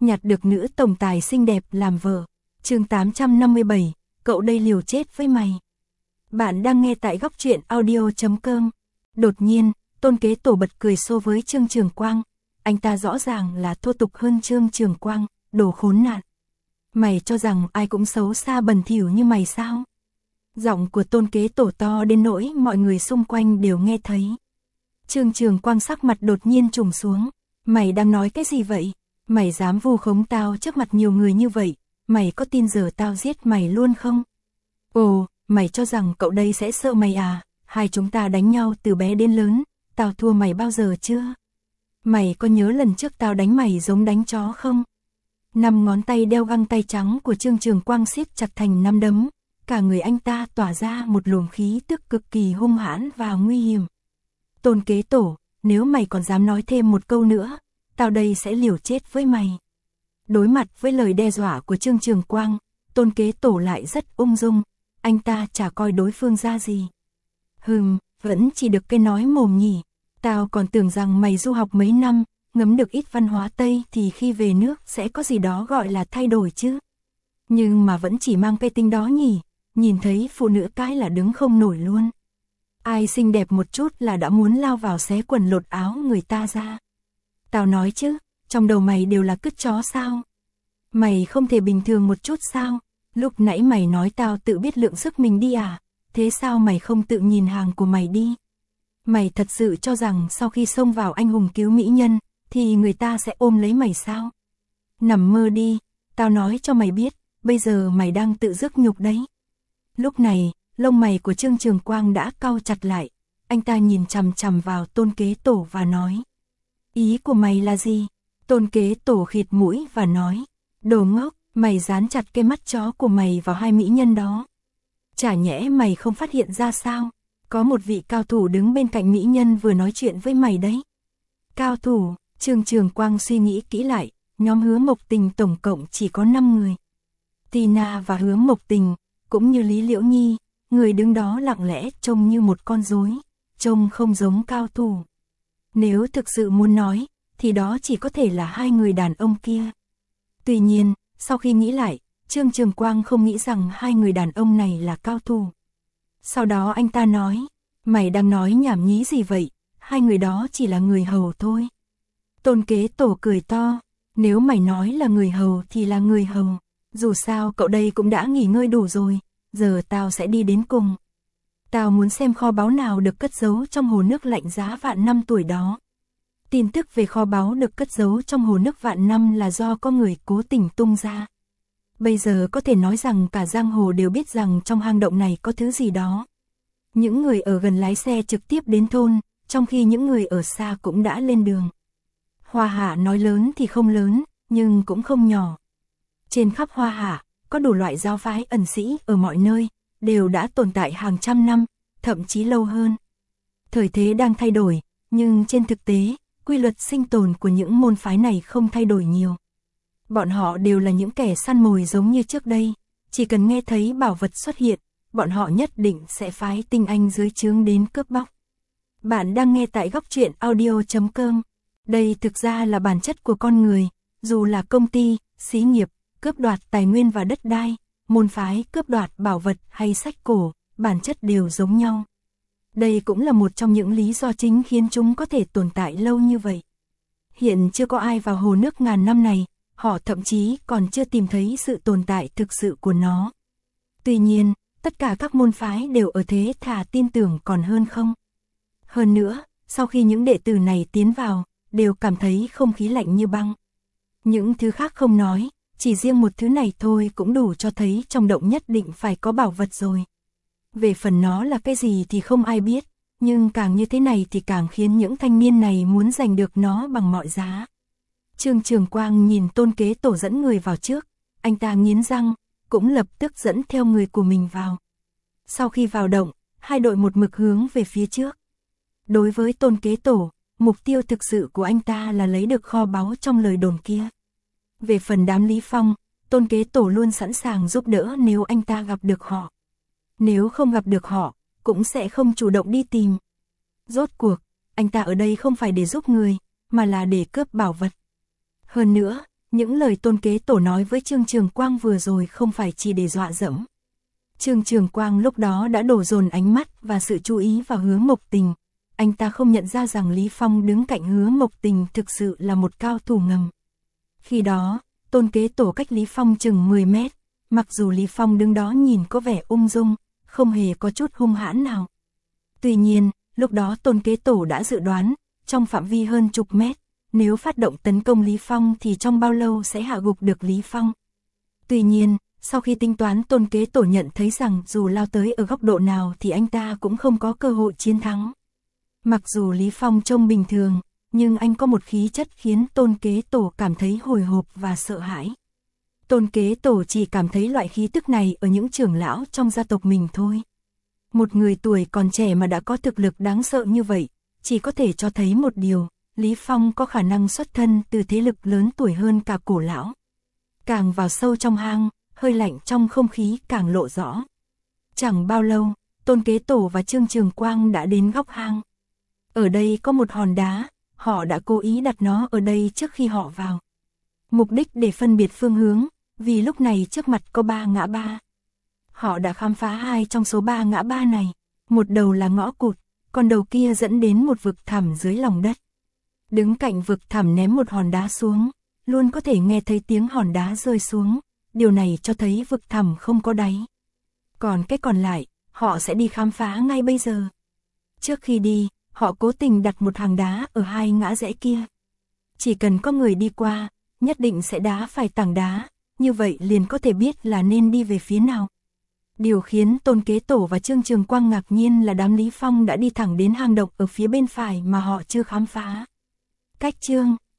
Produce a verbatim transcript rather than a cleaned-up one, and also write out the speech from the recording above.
nhặt được nữ tổng tài xinh đẹp làm vợ. Chương tám trăm năm mươi bảy, cậu đây liều chết với mày. Bạn đang nghe tại góc truyện audio chấm com. Đột nhiên, Tôn Kế Tổ bật cười xô với Trương Trường Quang. Anh ta rõ ràng là thô tục hơn Trương Trường Quang, đồ khốn nạn. Mày cho rằng ai cũng xấu xa bẩn thỉu như mày sao? Giọng của Tôn Kế Tổ to đến nỗi mọi người xung quanh đều nghe thấy. Trương Trường Quang sắc mặt đột nhiên trùng xuống. Mày đang nói cái gì vậy? Mày dám vu khống tao trước mặt nhiều người như vậy, mày có tin giờ tao giết mày luôn không? Ồ, mày cho rằng cậu đây sẽ sợ mày à? Hai chúng ta đánh nhau từ bé đến lớn, tao thua mày bao giờ chưa? Mày có nhớ lần trước tao đánh mày giống đánh chó không? Năm ngón tay đeo găng tay trắng của Trương Trường Quang siết chặt thành năm đấm, cả người anh ta tỏa ra một luồng khí tức cực kỳ hung hãn và nguy hiểm. Tôn Kế Tổ, nếu mày còn dám nói thêm một câu nữa, tao đây sẽ liều chết với mày. Đối mặt với lời đe dọa của Trương Trường Quang, Tôn Kế Tổ lại rất ung dung, anh ta chả coi đối phương ra gì. Hừm, vẫn chỉ được cái nói mồm nhỉ, tao còn tưởng rằng mày du học mấy năm, ngấm được ít văn hóa Tây thì khi về nước sẽ có gì đó gọi là thay đổi chứ. Nhưng mà vẫn chỉ mang cái tính đó nhỉ, nhìn thấy phụ nữ cái là đứng không nổi luôn. Ai xinh đẹp một chút là đã muốn lao vào xé quần lột áo người ta ra. Tao nói chứ, trong đầu mày đều là cứt chó sao? Mày không thể bình thường một chút sao? Lúc nãy mày nói tao tự biết lượng sức mình đi à? Thế sao mày không tự nhìn hàng của mày đi? Mày thật sự cho rằng sau khi xông vào anh hùng cứu mỹ nhân, thì người ta sẽ ôm lấy mày sao? Nằm mơ đi, tao nói cho mày biết, bây giờ mày đang tự rước nhục đấy. Lúc này, lông mày của Trương Trường Quang đã cau chặt lại, anh ta nhìn chằm chằm vào Tôn Kế Tổ và nói. Ý của mày là gì? Tôn Kế Tổ khịt mũi và nói. Đồ ngốc, mày dán chặt cái mắt chó của mày vào hai mỹ nhân đó. Chả nhẽ mày không phát hiện ra sao? Có một vị cao thủ đứng bên cạnh mỹ nhân vừa nói chuyện với mày đấy. Cao thủ, Trương Trường Quang suy nghĩ kỹ lại, nhóm Hứa Mộc Tình tổng cộng chỉ có năm người. Tina và Hứa Mộc Tình, cũng như Lý Liễu Nhi, người đứng đó lặng lẽ trông như một con rối, trông không giống cao thủ. Nếu thực sự muốn nói, thì đó chỉ có thể là hai người đàn ông kia. Tuy nhiên, sau khi nghĩ lại, Trương Trường Quang không nghĩ rằng hai người đàn ông này là cao thủ. Sau đó anh ta nói, mày đang nói nhảm nhí gì vậy, hai người đó chỉ là người hầu thôi. Tôn Kế Tổ cười to, nếu mày nói là người hầu thì là người hầu, dù sao cậu đây cũng đã nghỉ ngơi đủ rồi, giờ tao sẽ đi đến cùng. Tao muốn xem kho báu nào được cất giấu trong hồ nước lạnh giá vạn năm tuổi đó. Tin tức về kho báu được cất giấu trong hồ nước vạn năm là do có người cố tình tung ra. Bây giờ có thể nói rằng cả giang hồ đều biết rằng trong hang động này có thứ gì đó. Những người ở gần lái xe trực tiếp đến thôn, trong khi những người ở xa cũng đã lên đường. Hoa Hạ nói lớn thì không lớn, nhưng cũng không nhỏ. Trên khắp Hoa Hạ, có đủ loại giáo phái ẩn sĩ ở mọi nơi, đều đã tồn tại hàng trăm năm, thậm chí lâu hơn. Thời thế đang thay đổi, nhưng trên thực tế, quy luật sinh tồn của những môn phái này không thay đổi nhiều. Bọn họ đều là những kẻ săn mồi giống như trước đây, chỉ cần nghe thấy bảo vật xuất hiện, bọn họ nhất định sẽ phái tinh anh dưới trướng đến cướp bóc. Bạn đang nghe tại góc truyện audio chấm com. Đây thực ra là bản chất của con người, dù là công ty, xí nghiệp, cướp đoạt tài nguyên và đất đai, môn phái cướp đoạt bảo vật hay sách cổ, bản chất đều giống nhau. Đây cũng là một trong những lý do chính khiến chúng có thể tồn tại lâu như vậy. Hiện chưa có ai vào hồ nước ngàn năm này, họ thậm chí còn chưa tìm thấy sự tồn tại thực sự của nó. Tuy nhiên, tất cả các môn phái đều ở thế thà tin tưởng còn hơn không. Hơn nữa, sau khi những đệ tử này tiến vào, đều cảm thấy không khí lạnh như băng. Những thứ khác không nói, chỉ riêng một thứ này thôi cũng đủ cho thấy trong động nhất định phải có bảo vật rồi. Về phần nó là cái gì thì không ai biết, nhưng càng như thế này thì càng khiến những thanh niên này muốn giành được nó bằng mọi giá. Trương Trường Quang nhìn Tôn Kế Tổ dẫn người vào trước, anh ta nghiến răng, cũng lập tức dẫn theo người của mình vào. Sau khi vào động, hai đội một mực hướng về phía trước. Đối với Tôn Kế Tổ, mục tiêu thực sự của anh ta là lấy được kho báu trong lời đồn kia. Về phần đám Lý Phong, Tôn Kế Tổ luôn sẵn sàng giúp đỡ nếu anh ta gặp được họ. Nếu không gặp được họ, cũng sẽ không chủ động đi tìm. Rốt cuộc, anh ta ở đây không phải để giúp người, mà là để cướp bảo vật. Hơn nữa, Những lời Tôn Kế Tổ nói với Trương Trường Quang vừa rồi không phải chỉ để dọa dẫm. Trương Trường Quang lúc đó đã đổ dồn ánh mắt và sự chú ý vào Hứa Mộc Tình. Anh ta không nhận ra rằng Lý Phong đứng cạnh Hứa Mộc Tình thực sự là một cao thủ ngầm. Khi đó, Tôn Kế Tổ cách Lý Phong chừng mười mét, mặc dù Lý Phong đứng đó nhìn có vẻ ung dung, không hề có chút hung hãn nào. Tuy nhiên, lúc đó Tôn Kế Tổ đã dự đoán, trong phạm vi hơn chục mét, nếu phát động tấn công Lý Phong thì trong bao lâu sẽ hạ gục được Lý Phong. Tuy nhiên, sau khi tính toán Tôn Kế Tổ nhận thấy rằng dù lao tới ở góc độ nào thì anh ta cũng không có cơ hội chiến thắng. Mặc dù Lý Phong trông bình thường, nhưng anh có một khí chất khiến Tôn Kế Tổ cảm thấy hồi hộp và sợ hãi. Tôn Kế Tổ chỉ cảm thấy loại khí tức này ở những trưởng lão trong gia tộc mình thôi. Một người tuổi còn trẻ mà đã có thực lực đáng sợ như vậy, chỉ có thể cho thấy một điều, Lý Phong có khả năng xuất thân từ thế lực lớn tuổi hơn cả Cổ lão. Càng vào sâu trong hang, hơi lạnh trong không khí càng lộ rõ. Chẳng bao lâu, Tôn Kế Tổ và Trương Trường Quang đã đến góc hang. Ở đây có một hòn đá, họ đã cố ý đặt nó ở đây trước khi họ vào. Mục đích để phân biệt phương hướng, vì lúc này trước mặt có ba ngã ba. Họ đã khám phá hai trong số ba ngã ba này, một đầu là ngõ cụt, còn đầu kia dẫn đến một vực thẳm dưới lòng đất. Đứng cạnh vực thẳm ném một hòn đá xuống, luôn có thể nghe thấy tiếng hòn đá rơi xuống, điều này cho thấy vực thẳm không có đáy. Còn cái còn lại, họ sẽ đi khám phá ngay bây giờ. Trước khi đi, họ cố tình đặt một hàng đá ở hai ngã rẽ kia. Chỉ cần có người đi qua, nhất định sẽ đá phải tảng đá, như vậy liền có thể biết là nên đi về phía nào. Điều khiến Tôn Kế Tổ và Trương Trường Quang ngạc nhiên là đám Lý Phong đã đi thẳng đến hang động ở phía bên phải mà họ chưa khám phá. Cách Trương